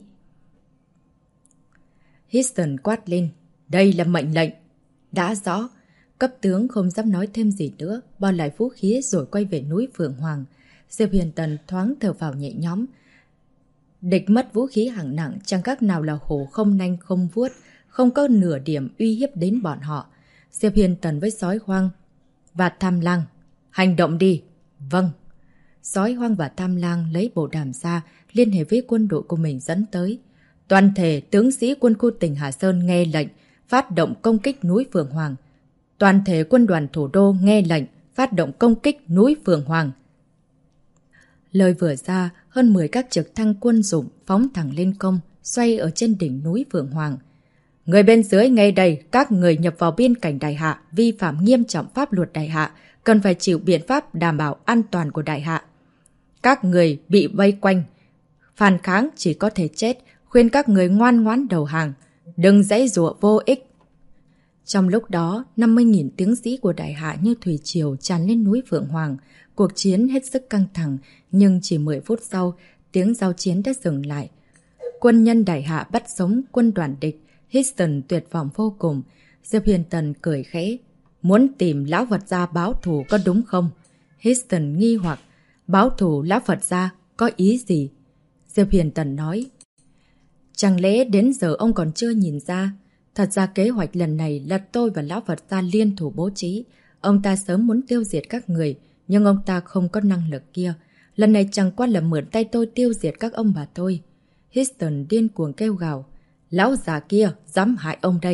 Histen quát lên. Đây là mệnh lệnh. Đã rõ. Cấp tướng không dám nói thêm gì nữa, bỏ lại vũ khí rồi quay về núi Phượng Hoàng. Diệp Huyền Tần thoáng thở vào nhẹ nhõm. Địch mất vũ khí hạng nặng chẳng khác nào là hổ không nanh không vuốt, không có nửa điểm uy hiếp đến bọn họ. Diệp Huyền Tần với Sói Hoang và Tham Lang. Hành động đi. Vâng. Sói Hoang và Tham Lang lấy bộ đàm ra, liên hệ với quân đội của mình dẫn tới. Toàn thể tướng sĩ quân khu tỉnh Hà Sơn nghe lệnh, phát động công kích núi Phượng Hoàng. Toàn thể quân đoàn thủ đô nghe lệnh, phát động công kích núi Phượng Hoàng. Lời vừa ra, hơn 10 các trực thăng quân dụng phóng thẳng lên công, xoay ở trên đỉnh núi Phượng Hoàng. Người bên dưới nghe đây, các người nhập vào biên cảnh Đại Hạ, vi phạm nghiêm trọng pháp luật Đại Hạ, cần phải chịu biện pháp đảm bảo an toàn của Đại Hạ. Các người bị vây quanh, phản kháng chỉ có thể chết, khuyên các người ngoan ngoãn đầu hàng, đừng giãy giụa vô ích. Trong lúc đó, 50.000 tướng sĩ của Đại Hạ như thủy triều tràn lên núi Phượng Hoàng. Cuộc chiến hết sức căng thẳng, nhưng chỉ 10 phút sau, tiếng giao chiến đã dừng lại. Quân nhân Đại Hạ bắt sống quân đoàn địch, Histen tuyệt vọng vô cùng. Diệp Huyền Tần cười khẽ. Muốn tìm lão Phật gia báo thù có đúng không? Histen nghi hoặc. Báo thù lão Phật gia có ý gì? Diệp Huyền Tần nói. Chẳng lẽ đến giờ ông còn chưa nhìn ra? Thật ra kế hoạch lần này là tôi và lão Phật gia liên thủ bố trí. Ông ta sớm muốn tiêu diệt các người, nhưng ông ta không có năng lực kia. Lần này chẳng qua là mượn tay tôi tiêu diệt các ông bà tôi. Histen điên cuồng kêu gào. Lão già kia dám hại ông đây.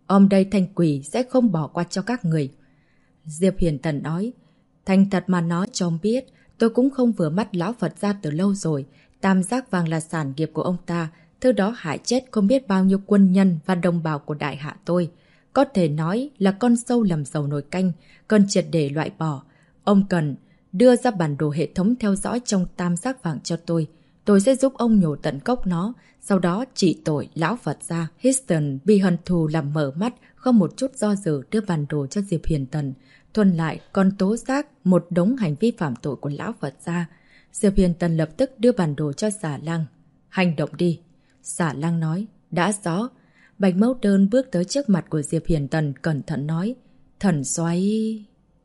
Ông đây Thanh Quỷ sẽ không bỏ qua cho các người. Diệp Huyền Tần nói. Thành thật mà nói cho ông biết, tôi cũng không vừa mắt lão Phật gia từ lâu rồi. Tam giác vàng là sản nghiệp của ông ta. Thứ đó hại chết không biết bao nhiêu quân nhân và đồng bào của đại hạ tôi. Có thể nói là con sâu làm dầu nồi canh, cần triệt để loại bỏ. Ông cần đưa ra bản đồ hệ thống theo dõi trong tam giác vàng cho tôi. Tôi sẽ giúp ông nhổ tận gốc nó, sau đó trị tội lão Phật gia. History bị hận thù làm mở mắt, không một chút do dự đưa bản đồ cho Diệp Huyền Tần. Thuần lại còn tố giác một đống hành vi phạm tội của lão Phật gia. Diệp Huyền Tần lập tức đưa bản đồ cho Xà Lang. Hành động đi. Xà Lang nói. Đã rõ. Bạch Mẫu Đơn bước tới trước mặt của Diệp Huyền Tần cẩn thận nói. Thần soái.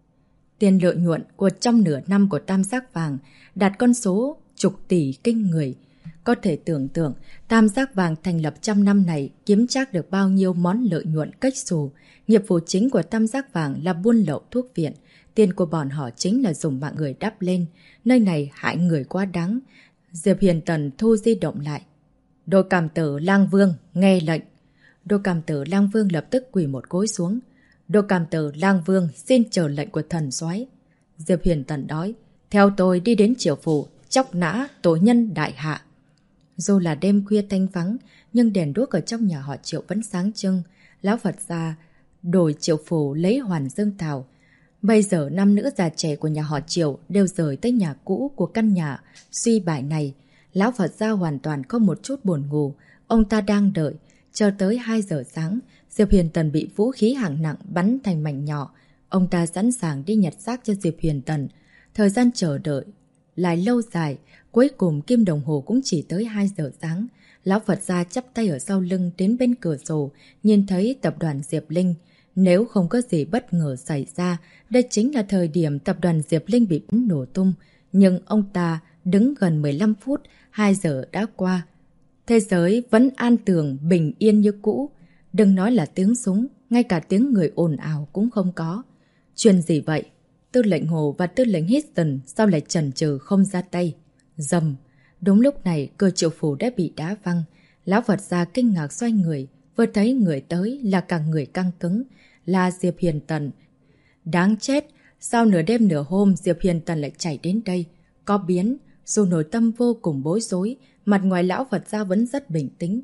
Tiền lợi nhuận của trong nửa năm của tam giác vàng đạt con số chục tỷ kinh người. Có thể tưởng tượng tam giác vàng thành lập trăm năm này kiếm trác được bao nhiêu món lợi nhuận cách xù. Nghiệp vụ chính của tam giác vàng là buôn lậu thuốc viện. Tiền của bọn họ chính là dùng mạng người đắp lên. Nơi này hại người quá đáng. Diệp Huyền Tần thu di động lại. Đôi cảm tử Lang Vương nghe lệnh. Đôi cảm tử Lang Vương lập tức quỳ một gối xuống. Đôi cảm tử Lang Vương xin chờ lệnh của thần soái. Diệp Huyền Tần nói. Theo tôi đi đến Triều Phủ, chóc nã tội nhân đại hạ. Dù là đêm khuya thanh vắng, nhưng đèn đuốc ở trong nhà họ Triệu vẫn sáng trưng. Lão Phật gia đổi Triệu Phủ lấy Hoàn Dương Thảo. Bây giờ nam nữ già trẻ của nhà họ Triệu đều rời tới nhà cũ của căn nhà suy bại này. Lão Phật gia hoàn toàn không một chút buồn ngủ. Ông ta đang đợi. Chờ tới 2 giờ sáng, Diệp Huyền Tần bị vũ khí hạng nặng bắn thành mảnh nhỏ. Ông ta sẵn sàng đi nhặt xác cho Diệp Huyền Tần. Thời gian chờ đợi lại lâu dài. Cuối cùng kim đồng hồ cũng chỉ tới 2 giờ sáng. Lão Phật gia chắp tay ở sau lưng đến bên cửa sổ, nhìn thấy tập đoàn Diệp Linh. Nếu không có gì bất ngờ xảy ra, đây chính là thời điểm tập đoàn Diệp Linh bị nổ tung. Nhưng ông ta đứng gần 15 phút, 2 giờ đã qua. Thế giới vẫn an tường, bình yên như cũ. Đừng nói là tiếng súng, ngay cả tiếng người ồn ào cũng không có. Chuyện gì vậy? Tư lệnh Hồ và tư lệnh Houston sao lại chần chừ không ra tay? Rầm. Đúng lúc này, cửa Triệu Phủ đã bị đá văng. Lão Phật gia kinh ngạc xoay người, vừa thấy người tới là cả người căng cứng, là Diệp Huyền Tần. Đáng chết, sao nửa đêm nửa hôm Diệp Huyền Tần lại chạy đến đây? Có biến, dù nội tâm vô cùng bối rối, mặt ngoài lão Phật gia vẫn rất bình tĩnh.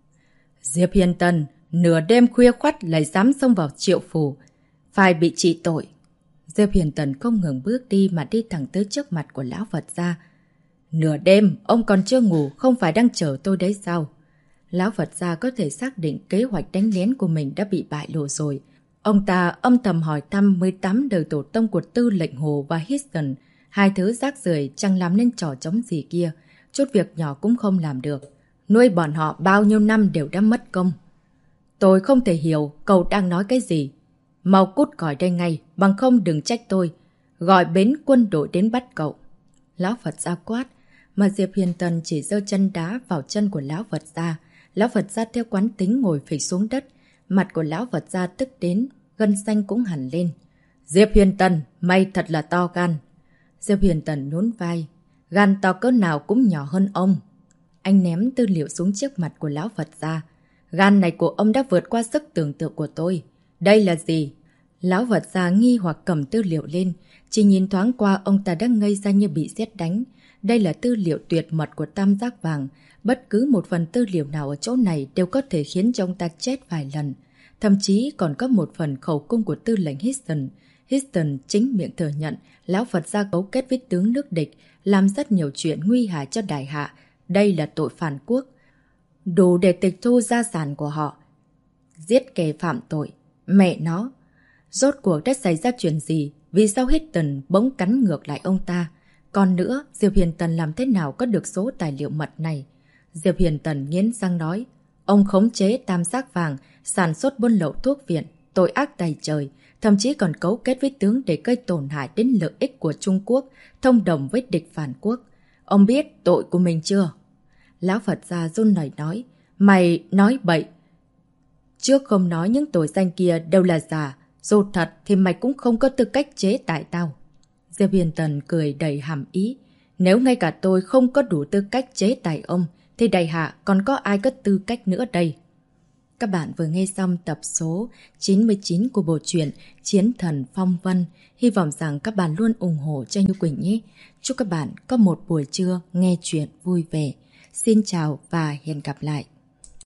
Diệp Huyền Tần, nửa đêm khuya khoắt lại dám xông vào Triệu Phủ, phải bị trị tội. Diệp Huyền Tần không ngừng bước đi mà đi thẳng tới trước mặt của lão Phật gia. Nửa đêm, ông còn chưa ngủ, không phải đang chờ tôi đấy sao? Lão Phật gia có thể xác định kế hoạch đánh lén của mình đã bị bại lộ rồi. Ông ta âm thầm hỏi thăm 18 đời tổ tông của tư lệnh Hồ và Houston. Hai thứ rác rưởi chẳng làm nên trò trống gì kia. Chút việc nhỏ cũng không làm được. Nuôi bọn họ bao nhiêu năm đều đã mất công. Tôi không thể hiểu cậu đang nói cái gì. Mau cút khỏi đây ngay, bằng không đừng trách tôi. Gọi bến quân đội đến bắt cậu. Lão Phật gia quát, mà Diệp Huyền Tần chỉ giơ chân đá vào chân của lão Phật gia. Lão Phật gia theo quán tính ngồi phịch xuống đất. Mặt của lão Phật gia tức đến, gân xanh cũng hẳn lên. Diệp Huyền Tần, mày thật là to gan. Diệp Huyền Tần nhún vai. Gan to cỡ nào cũng nhỏ hơn ông. Anh ném tư liệu xuống trước mặt của lão Phật gia. Gan này của ông đã vượt qua sức tưởng tượng của tôi. Đây là gì? Lão Phật gia nghi hoặc cầm tư liệu lên. Chỉ nhìn thoáng qua ông ta đã ngây ra như bị sét đánh. Đây là tư liệu tuyệt mật của tam giác vàng. Bất cứ một phần tư liệu nào ở chỗ này đều có thể khiến cho ông ta chết vài lần. Thậm chí còn có một phần khẩu cung của tư lệnh Houston. Houston chính miệng thừa nhận lão Phật gia cấu kết với tướng nước địch, làm rất nhiều chuyện nguy hại cho đại hạ. Đây là tội phản quốc. Đủ để tịch thu gia sản của họ. Giết kẻ phạm tội. Mẹ nó! Rốt cuộc đã xảy ra chuyện gì? Vì sao Houston bỗng cắn ngược lại ông ta? Còn nữa, Diệp Huyền Tần làm thế nào có được số tài liệu mật này? Diệp Huyền Tần nghiến răng nói. Ông khống chế tam giác vàng, sản xuất buôn lậu thuốc viện, tội ác tày trời, thậm chí còn cấu kết với tướng để gây tổn hại đến lợi ích của Trung Quốc, thông đồng với địch phản quốc. Ông biết tội của mình chưa? Lão Phật gia run rẩy nói. Mày nói bậy. Trước không nói những tội danh kia đều là giả. Dù thật thì mày cũng không có tư cách chế tại tao. Diệp Huyền Tần cười đầy hàm ý. Nếu ngay cả tôi không có đủ tư cách chế tài ông, thì đại hạ còn có ai có tư cách nữa đây? Các bạn vừa nghe xong tập số 99 của bộ truyện Chiến Thần Phong Vân. Hy vọng rằng các bạn luôn ủng hộ cho Như Quỳnh nhé. Chúc các bạn có một buổi trưa nghe chuyện vui vẻ. Xin chào và hẹn gặp lại.